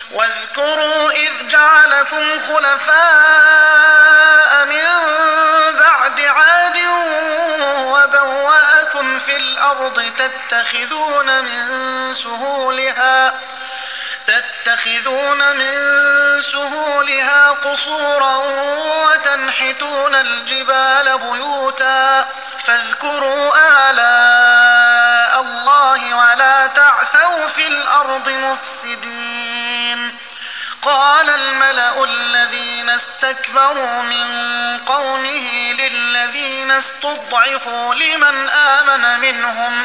واذكروا إذ جعلكم خلفاء من بعد عاد وبوأكم في الأرض تتخذون من سهولها قصورا وتنحتون الجبال بيوتا فاذكروا آلاء الله ولا تعثوا في الأرض مفسدين. قال الملأ الذين استكبروا من قومه للذين استضعفوا لمن آمن منهم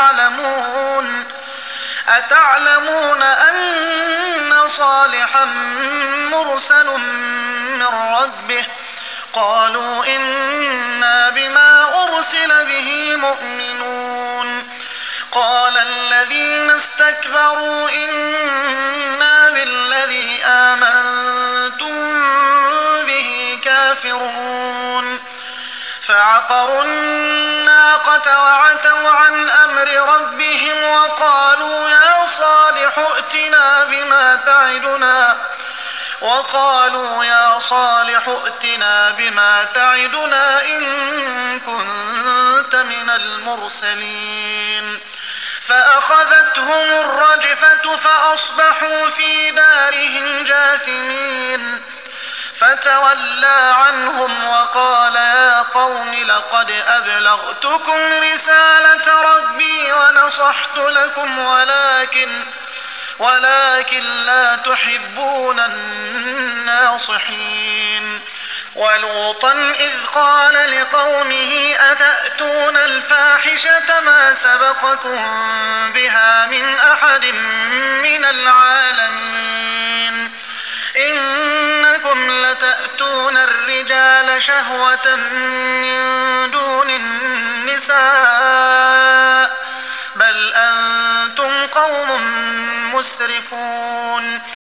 أتعلمون أن صالحا مرسل من ربه؟ قالوا إنا بما أرسل به مؤمنون. قال الذين استكبروا إنا بالذي آمنتم به كافرون. فعقروا الناقة وعتوا عن أمر ربهم وقالوا يا صالح ائتنا بما تعدنا إن كنت من المرسلين. فأخذتهم الرجفة فأصبحوا في دارهم جاثمين. فتولى عنهم وقال يا قوم لقد أبلغتكم رسالة ربي ونصحت لكم ولكن لا تحبون الناصحين. ولوطا إذ قال لقومه أتأتون الفاحشة ما سبقكم بها من أحد من العالمين إنكم لتأتون الرجال شهوة من دون النساء بل أنتم قوم مسرفون.